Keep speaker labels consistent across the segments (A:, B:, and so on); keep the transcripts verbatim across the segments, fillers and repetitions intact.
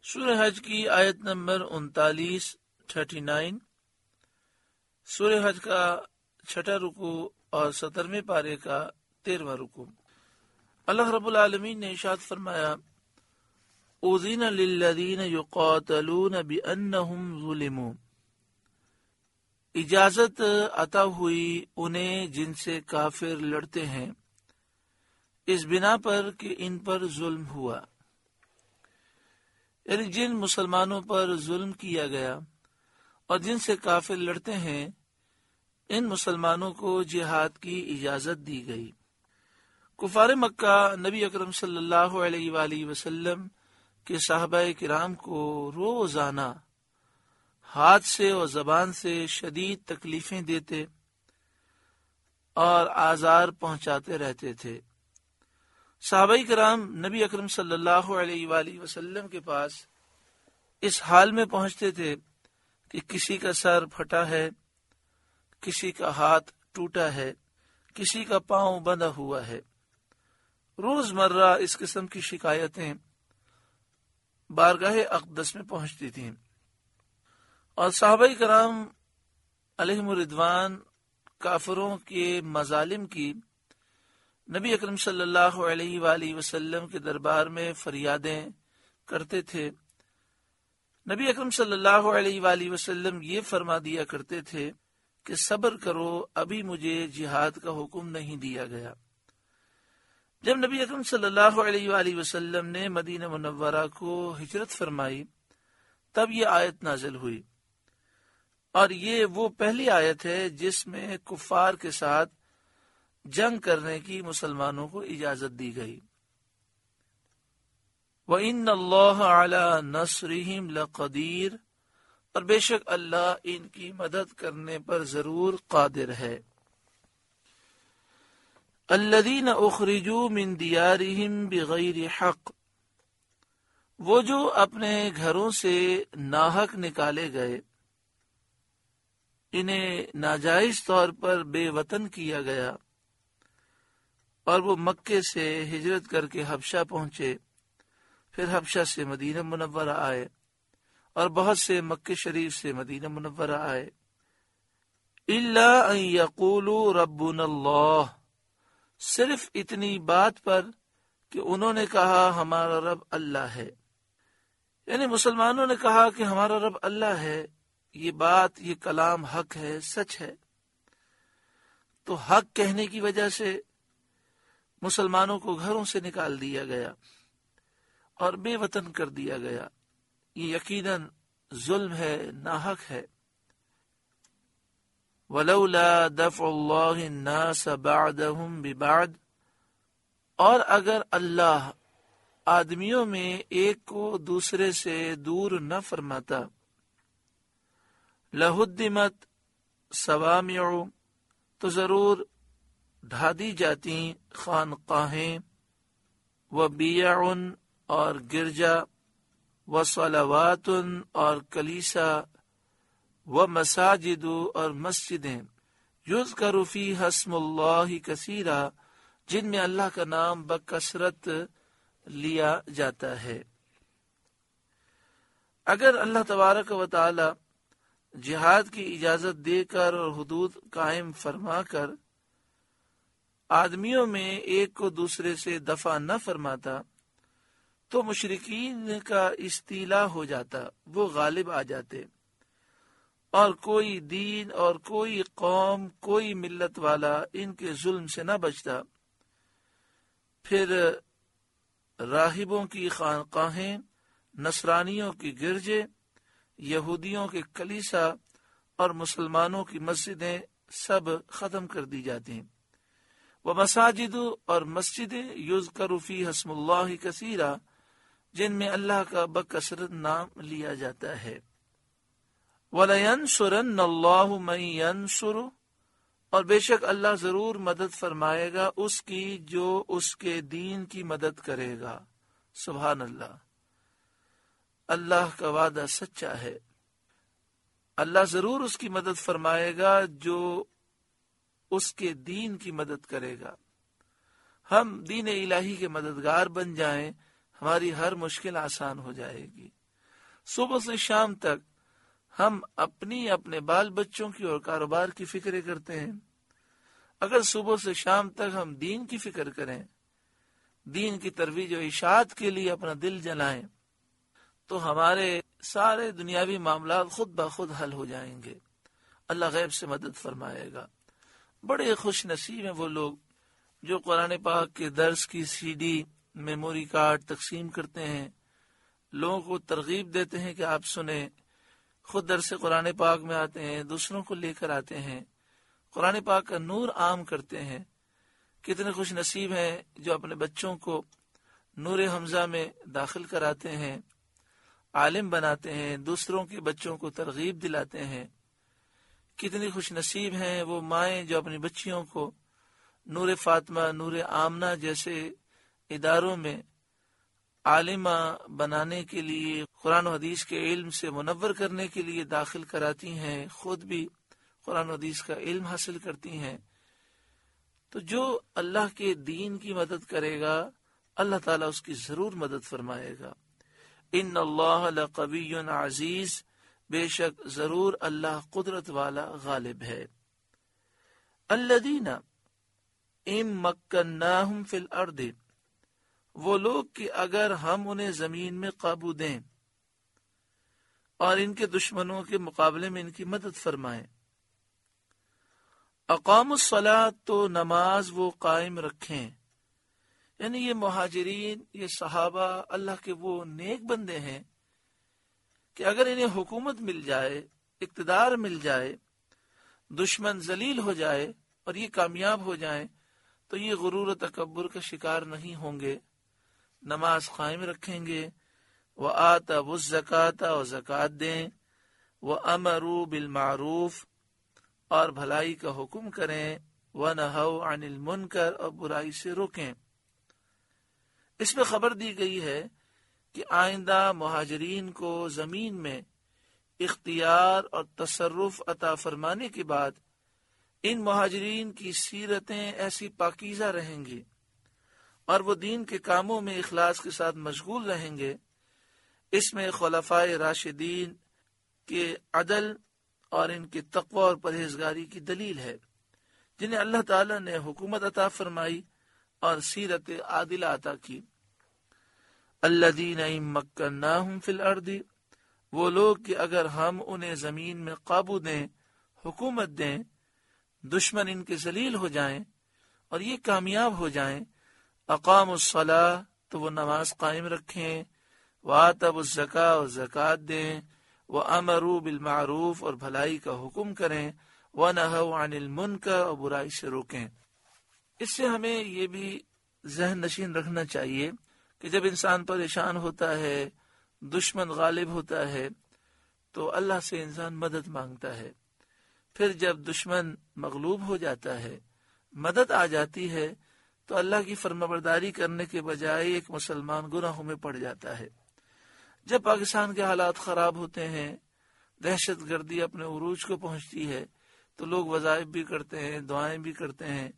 A: سورہ حج کی آیت نمبر انتالیس تھرٹی نائن سورہ حج کا چھٹا رکو اور سترویں پارے کا تیرواں رکو۔ اللہ رب العالمین نے ارشاد فرمایا اذن للذین یقاتلون بانہم ظلموا، اجازت عطا ہوئی انہیں جن سے کافر لڑتے ہیں اس بنا پر کہ ان پر ظلم ہوا، یعنی جن مسلمانوں پر ظلم کیا گیا اور جن سے کافر لڑتے ہیں ان مسلمانوں کو جہاد کی اجازت دی گئی۔ کفار مکہ نبی اکرم صلی اللہ علیہ وآلہ وسلم کے صحابہ کرام کو روزانہ ہاتھ سے اور زبان سے شدید تکلیفیں دیتے اور آزار پہنچاتے رہتے تھے۔ صحابہ کرام نبی اکرم صلی اللہ علیہ وآلہ وسلم کے پاس اس حال میں پہنچتے تھے کہ کسی کا سر پھٹا ہے، کسی کا ہاتھ ٹوٹا ہے، کسی کا پاؤں بندھا ہوا ہے۔ روز مرہ اس قسم کی شکایتیں بارگاہ اقدس میں پہنچتی تھیں، اور صحابہ کرام علیہم الرضوان کافروں کے مظالم کی نبی اکرم صلی اللہ علیہ وآلہ وسلم کے دربار میں فریادیں کرتے تھے۔ نبی اکرم صلی اللہ علیہ وآلہ وسلم یہ فرما دیا کرتے تھے کہ صبر کرو، ابھی مجھے جہاد کا حکم نہیں دیا گیا۔ جب نبی اکرم صلی اللہ علیہ وآلہ وسلم نے مدینہ منورہ کو ہجرت فرمائی تب یہ آیت نازل ہوئی، اور یہ وہ پہلی آیت ہے جس میں کفار کے ساتھ جنگ کرنے کی مسلمانوں کو اجازت دی گئی۔ وَإِنَّ اللَّهَ عَلَى نَصْرِهِمْ لَقَدِيرٌ، اور بے شک اللہ ان کی مدد کرنے پر ضرور قادر ہے۔ الَّذِينَ أُخْرِجُوا مِن دِيَارِهِمْ بِغَيْرِ حَقٍّ، وہ جو اپنے گھروں سے ناحق نکالے گئے، انہیں ناجائز طور پر بے وطن کیا گیا، اور وہ مکے سے ہجرت کر کے حبشہ پہنچے، پھر حبشہ سے مدینہ منورہ آئے، اور بہت سے مکے شریف سے مدینہ منورہ آئے۔ الا ان یقولوا ربنا اللہ، صرف اتنی بات پر کہ انہوں نے کہا ہمارا رب اللہ ہے، یعنی مسلمانوں نے کہا کہ ہمارا رب اللہ ہے، یہ بات یہ کلام حق ہے، سچ ہے۔ تو حق کہنے کی وجہ سے مسلمانوں کو گھروں سے نکال دیا گیا اور بے وطن کر دیا گیا، یہ یقیناً ظلم ہے، ناحق ہے۔ وَلَوْلَا دَفْعُ اللَّهِ النَّاسَ بَعْدَهُمْ بِبَعْدٍ، اور اگر اللہ آدمیوں میں ایک کو دوسرے سے دور نہ فرماتا، لَهُدِّمَتْ صَوَامِعُ، تو ضرور ڈھا دی جاتی خانقاہیں، وَبِيَعٌ اور گرجا، وَصَلَوَاتٌ اور کلیسا، وَمَسَاجِدُ اور مسجدیں، یذکر فیہا اسم اللہ کثیرا، جن میں اللہ کا نام بکثرت لیا جاتا ہے۔ اگر اللہ تبارک و تعالی جہاد کی اجازت دے کر اور حدود قائم فرما کر آدمیوں میں ایک کو دوسرے سے دفع نہ فرماتا تو مشرکین کا استیلا ہو جاتا، وہ غالب آ جاتے، اور کوئی دین اور کوئی قوم کوئی ملت والا ان کے ظلم سے نہ بچتا۔ پھر راہبوں کی خانقاہیں، نصرانیوں کی گرجے، یہودیوں کے کلیسا اور مسلمانوں کی مسجدیں سب ختم کر دی جاتی ہیں۔ وَمَسَاجِدُ اور مسجدیں، یذکر فیہا اسم اللہ کثیرا، جن میں اللہ کا بکثرت نام لیا جاتا ہے۔ وَلَيَنْصُرَنَّ اللَّهُ مَن يَنْصُرُهُ، اور بے شک اللہ ضرور مدد فرمائے گا اس کی جو اس کے دین کی مدد کرے گا۔ سبحان اللہ، اللہ کا وعدہ سچا ہے، اللہ ضرور اس کی مدد فرمائے گا جو اس کے دین کی مدد کرے گا۔ ہم دین الہی کے مددگار بن جائیں، ہماری ہر مشکل آسان ہو جائے گی۔ صبح سے شام تک ہم اپنی اپنے بال بچوں کی اور کاروبار کی فکریں کرتے ہیں. اگر صبح سے شام تک ہم دین کی فکر کریں، دین کی ترویج و اشاعت کے لیے اپنا دل جلائیں، تو ہمارے سارے دنیاوی معاملات خود بخود حل ہو جائیں گے. اللہ غیب سے مدد فرمائے گا. بڑے خوش نصیب ہیں وہ لوگ جو قرآن پاک کے درس کی سی ڈی میموری کارڈ تقسیم کرتے ہیں، لوگوں کو ترغیب دیتے ہیں کہ آپ سنیں، خود درس قرآن پاک میں آتے ہیں، دوسروں کو لے کر آتے ہیں، قرآن پاک کا نور عام کرتے ہیں. کتنے خوش نصیب ہیں جو اپنے بچوں کو نور حمزہ میں داخل کراتے ہیں، عالم بناتے ہیں، دوسروں کے بچوں کو ترغیب دلاتے ہیں. کتنی خوش نصیب ہیں وہ مائیں جو اپنی بچیوں کو نور فاطمہ، نور آمنہ جیسے اداروں میں عالمہ بنانے کے لیے، قرآن و حدیث کے علم سے منور کرنے کے لیے داخل کراتی ہیں، خود بھی قرآن و حدیث کا علم حاصل کرتی ہیں. تو جو اللہ کے دین کی مدد کرے گا اللہ تعالیٰ اس کی ضرور مدد فرمائے گا. ان اللہ لقوی عزیز، بے شک ضرور اللہ قدرت والا غالب ہے. الذین ان مکناہم فی الارض، وہ لوگ کہ اگر ہم انہیں زمین میں قابو دیں اور ان کے دشمنوں کے مقابلے میں ان کی مدد فرمائیں. اقام الصلاۃ، تو نماز وہ قائم رکھیں. یعنی یہ مہاجرین، یہ صحابہ اللہ کے وہ نیک بندے ہیں کہ اگر انہیں حکومت مل جائے، اقتدار مل جائے، دشمن ذلیل ہو جائے اور یہ کامیاب ہو جائیں تو یہ غرور و تکبر کا شکار نہیں ہوں گے، نماز قائم رکھیں گے. وَآتَوُا الزَّکَاةَ، اور زکوٰۃ دیں. وَأَمَرُوا بِالْمَعْرُوفِ، اور بھلائی کا حکم کریں. وَنَہَوْا عَنِ الْمُنکَرِ، اور برائی سے روکیں. اس میں خبر دی گئی ہے کہ آئندہ مہاجرین کو زمین میں اختیار اور تصرف عطا فرمانے کے بعد ان مہاجرین کی سیرتیں ایسی پاکیزہ رہیں گی اور وہ دین کے کاموں میں اخلاص کے ساتھ مشغول رہیں گے. اس میں خلفائے راشدین کے عدل اور ان کے تقوی اور پرہیزگاری کی دلیل ہے، جنہیں اللہ تعالیٰ نے حکومت عطا فرمائی اور سیرت عادلہ عطا کی. الذین ان مکناہم فی الارض، وہ لوگ کہ اگر ہم انہیں زمین میں قابو دیں، حکومت دیں، دشمن ان کے ذلیل ہو جائیں اور یہ کامیاب ہو جائیں. اقام الصلاۃ، تو وہ نماز قائم رکھیں. وآتوا الزکاۃ، اور زکوٰۃ دیں. وامروا بالمعروف، اور بھلائی کا حکم کریں. ونہوا عن المنکر، اور برائی سے روکیں. اس سے ہمیں یہ بھی ذہن نشین رکھنا چاہیے کہ جب انسان پریشان ہوتا ہے، دشمن غالب ہوتا ہے، تو اللہ سے انسان مدد مانگتا ہے. پھر جب دشمن مغلوب ہو جاتا ہے، مدد آ جاتی ہے، تو اللہ کی فرمانبرداری کرنے کے بجائے ایک مسلمان گناہوں میں پڑ جاتا ہے. جب پاکستان کے حالات خراب ہوتے ہیں، دہشت گردی اپنے عروج کو پہنچتی ہے، تو لوگ وظائف بھی کرتے ہیں، دعائیں بھی کرتے ہیں،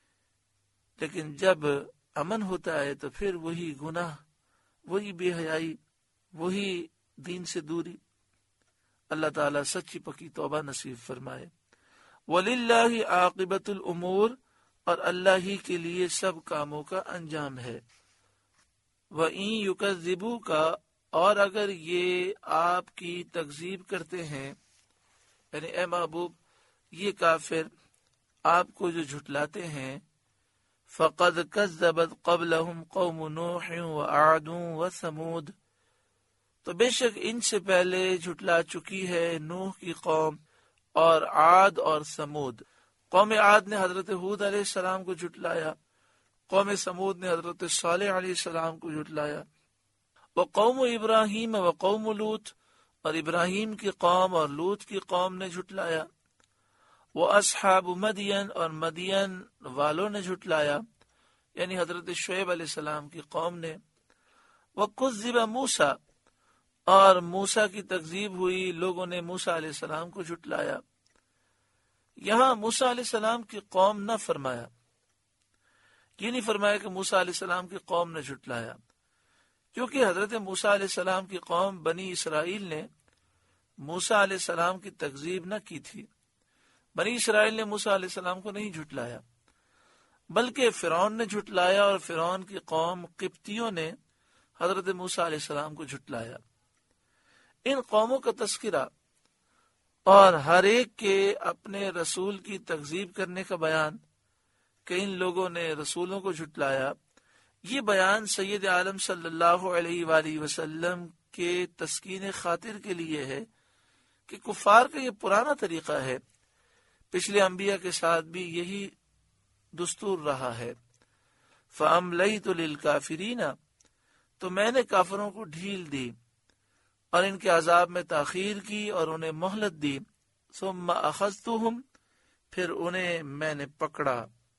A: لیکن جب امن ہوتا ہے تو پھر وہی گناہ، وہی بے حیائی، وہی دین سے دوری. اللہ تعالیٰ سچی پکی توبہ نصیب فرمائے. وَلِلَّهِ عَاقِبَةُ الْأُمُورِ، اور اللہ ہی کے لیے سب کاموں کا انجام ہے. وَإِن يُكَذِّبُوكَ، اور اگر یہ آپ کی تکذیب کرتے ہیں، یعنی اے محبوب یہ کافر آپ کو جو جھٹلاتے ہیں، فَقَدْ كَذَّبَتْ قَبْلَهُمْ قَوْمُ نُوحٍ وَعَادٌ وَثَمُودَ، تو بے شک ان سے پہلے جھٹلا چکی ہے نوح کی قوم اور عاد اور سمود. قوم عاد نے حضرت ہود علیہ السلام کو جھٹلایا، قوم سمود نے حضرت صالح علیہ السلام کو جھٹلایا. وقوم ابراہیم وقوم لوط، اور ابراہیم کی قوم اور لوط کی قوم نے جھٹلایا. واصحاب مدین، اور مدین والوں نے جھٹلایا، یعنی حضرت شعیب علیہ السلام کی قوم نے. وکذب موسیٰ، اور موسیٰ کی تکذیب ہوئی، لوگوں نے موسیٰ علیہ السلام کو جھٹلایا. یہاں موسیٰ علیہ السلام کی قوم نہ فرمایا، یہ نہیں فرمایا کہ موسیٰ علیہ السلام کی قوم نے جھٹلایا، کیونکہ حضرت موسیٰ علیہ السلام کی قوم بنی اسرائیل نے موسیٰ علیہ السلام کی تکذیب نہ کی تھی. بنی اسرائیل نے موسیٰ علیہ السلام کو نہیں جھٹلایا، بلکہ فرعون نے جھٹلایا، اور فرعون کی قوم قبطیوں نے حضرت موسیٰ علیہ السلام کو جھٹلایا. ان قوموں کا تذکرہ اور ہر ایک کے اپنے رسول کی تکذیب کرنے کا بیان کہ ان لوگوں نے رسولوں کو جھٹلایا، یہ بیان سید عالم صلی اللہ علیہ وآلہ وسلم کے تسکین خاطر کے لیے ہے کہ کفار کا یہ پرانا طریقہ ہے، پچھلے انبیاء کے ساتھ بھی یہی دستور رہا ہے. فَأَمْلَيْتُ لِلْكَافِرِينَ، تو میں نے کافروں کو ڈھیل دی اور ان کے عذاب میں تاخیر کی اور انہیں مہلت دی. ثُمَّ أَخَذْتُهُمْ، پھر انہیں میں نے پکڑا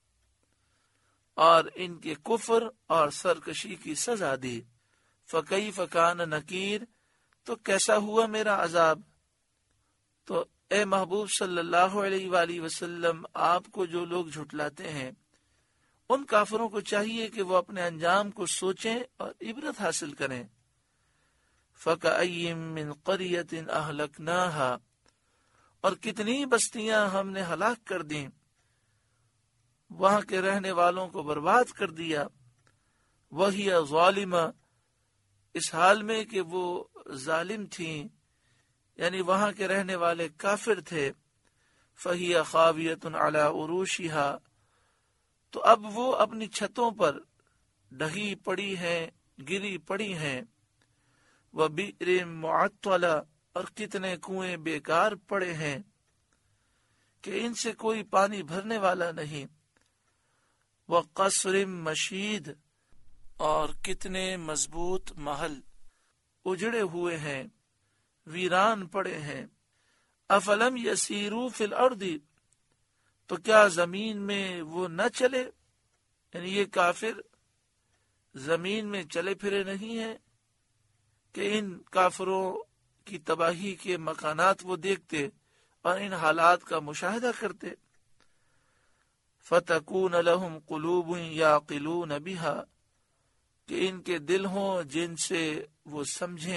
A: اور ان کے کفر اور سرکشی کی سزا دی. فَكَيْفَ كَانَ نَكِيرٌ، تو کیسا ہوا میرا عذاب. تو اے محبوب صلی اللہ علیہ وآلہ وسلم، آپ کو جو لوگ جھٹلاتے ہیں ان کافروں کو چاہیے کہ وہ اپنے انجام کو سوچیں اور عبرت حاصل کریں. فَكَأَيٍّ مِّن قَرْيَةٍ أَهْلَكْنَاهَا، اور کتنی بستیاں ہم نے ہلاک کر دیں، وہاں کے رہنے والوں کو برباد کر دیا. وَهِيَ ظَالِمَةٌ، اس حال میں کہ وہ ظالم تھیں، یعنی وہاں کے رہنے والے کافر تھے. فَهِيَ خَاوِيَةٌ عَلَى عُرُوشِهَا، تو اب وہ اپنی چھتوں پر ڈھہی پڑی ہیں، گری پڑی ہیں. وَبِئْرٍ مُعَطَّلَةٍ، اور کتنے کنویں بیکار پڑے ہیں کہ ان سے کوئی پانی بھرنے والا نہیں. وَقَصْرٍ مَشِيدٍ، اور کتنے مضبوط محل اجڑے ہوئے ہیں، ویران پڑے ہیں. افلم یسیروا فی الارض، تو کیا زمین میں وہ نہ چلے، یعنی یہ کافر زمین میں چلے پھرے نہیں ہیں کہ ان کافروں کی تباہی کے مکانات وہ دیکھتے اور ان حالات کا مشاہدہ کرتے. فَتَكُونَ لَهُمْ قُلُوبٌ يَعْقِلُونَ بِهَا، کہ ان کے دل ہوں جن سے وہ سمجھیں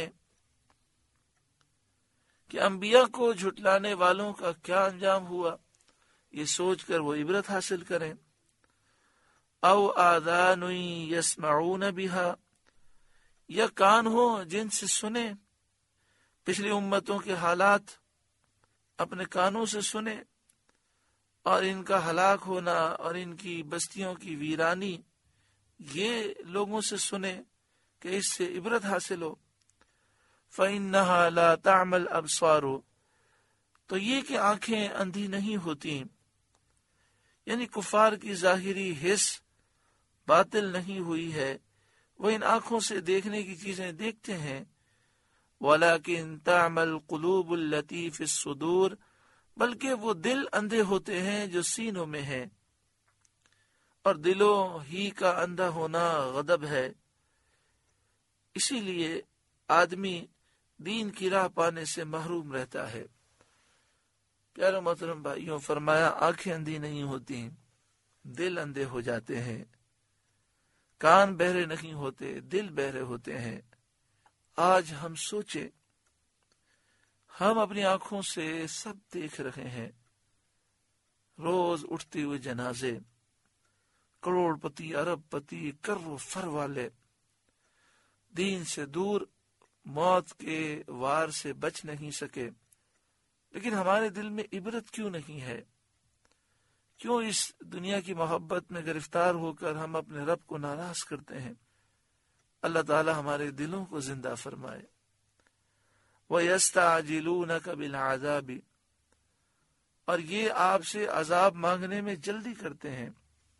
A: کہ انبیاء کو جھٹلانے والوں کا کیا انجام ہوا، یہ سوچ کر وہ عبرت حاصل کریں. او آذان یسمعون بها، یا کان ہو جن سے سنیں، پچھلی امتوں کے حالات اپنے کانوں سے سنیں، اور ان کا ہلاک ہونا اور ان کی بستیوں کی ویرانی یہ لوگوں سے سنیں کہ اس سے عبرت حاصل ہو. فَإِنَّهَا لَا تَعْمَى الْأَبْصَارُ، تو یہ کہ آنکھیں اندھی نہیں ہوتی، یعنی کفار کی ظاہری حس باطل نہیں ہوئی ہے، وہ ان آنکھوں سے دیکھنے کی چیزیں دیکھتے ہیں. وَلَكِنْ تَعْمَى الْقُلُوبُ الَّتِي فِي الصُّدُورِ، بلکہ وہ دل اندھے ہوتے ہیں جو سینوں میں ہیں، اور دلوں ہی کا اندھا ہونا غضب ہے. اسی لیے آدمی دین کی راہ پانے سے محروم رہتا ہے. پیارے محترم بھائیوں، فرمایا آنکھیں اندھی نہیں ہوتی، دل اندھے ہو جاتے ہیں. کان بہرے نہیں ہوتے، دل بہرے ہوتے ہیں. آج ہم سوچیں، ہم اپنی آنکھوں سے سب دیکھ رہے ہیں، روز اٹھتے ہوئے جنازے، کروڑ پتی، ارب پتی، کر و فر والے دین سے دور، موت کے وار سے بچ نہیں سکے. لیکن ہمارے دل میں عبرت کیوں نہیں ہے؟ کیوں اس دنیا کی محبت میں گرفتار ہو کر ہم اپنے رب کو ناراض کرتے ہیں؟ اللہ تعالی ہمارے دلوں کو زندہ فرمائے. وَيَسْتَعْجِلُونَكَ بِالْعَذَابِ، اور یہ آپ سے عذاب مانگنے میں جلدی کرتے ہیں.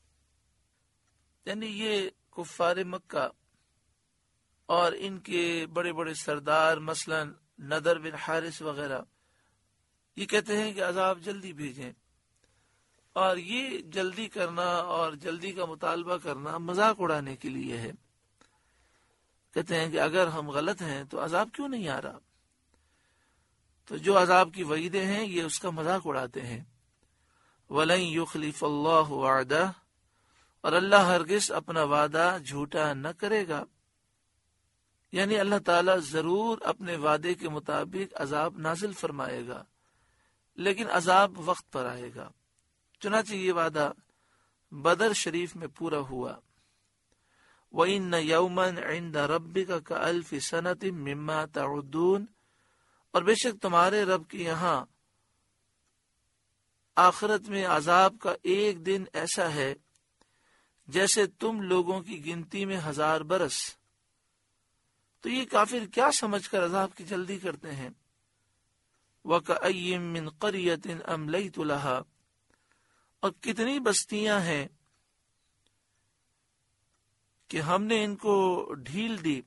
A: یعنی یہ کفار مکہ اور ان کے بڑے بڑے سردار، مثلا نضر بن حارث وغیرہ، یہ کہتے ہیں کہ عذاب جلدی بھیجیں، اور یہ جلدی کرنا اور جلدی کا مطالبہ کرنا مذاق اڑانے کے لیے ہے. کہتے ہیں کہ اگر ہم غلط ہیں تو عذاب کیوں نہیں آ رہا؟ تو جو عذاب کی وعیدیں ہیں یہ اس کا مذاق اڑاتے ہیں. وَلَن يُخْلِفَ اللَّهُ وَعْدَهُ، اور اللہ ہرگز اپنا وعدہ جھوٹا نہ کرے گا. یعنی اللہ تعالیٰ ضرور اپنے وعدے کے مطابق عذاب نازل فرمائے گا، لیکن عذاب وقت پر آئے گا۔ چنانچہ یہ وعدہ بدر شریف میں پورا ہوا۔ وَإِنَّ يَوْمًا عِنْدَ رَبِّكَ كَأَلْفِ سَنَةٍ مِّمَّا تَعُدُّونَ، اور بے شک تمہارے رب کے یہاں آخرت میں عذاب کا ایک دن ایسا ہے جیسے تم لوگوں کی گنتی میں ہزار برس۔ تو یہ کافر کیا سمجھ کر عذاب کی جلدی کرتے ہیں؟ وَكَأَيٍّ مِّن قَرْيَةٍ أَمْلَيْتُ لَهَا، اور کتنی بستیاں ہیں کہ ہم نے ان کو ڈھیل دی،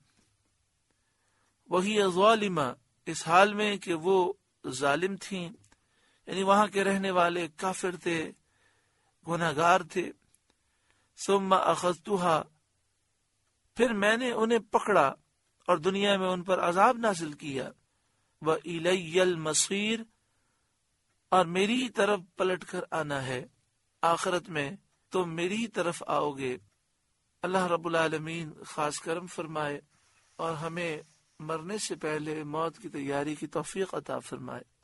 A: وہی ظالمہ، اس حال میں کہ وہ ظالم تھیں، یعنی وہاں کے رہنے والے کافر تھے، گناہگار تھے۔ ثم اخذتها، پھر میں نے انہیں پکڑا اور دنیا میں ان پر عذاب نازل کیا۔ وَإِلَيَّ الْمَصِيرُ، اور میری ہی طرف پلٹ کر آنا ہے، آخرت میں تم میری ہی طرف آؤ گے۔ اللہ رب العالمین خاص کرم فرمائے اور ہمیں مرنے سے پہلے موت کی تیاری کی توفیق عطا فرمائے۔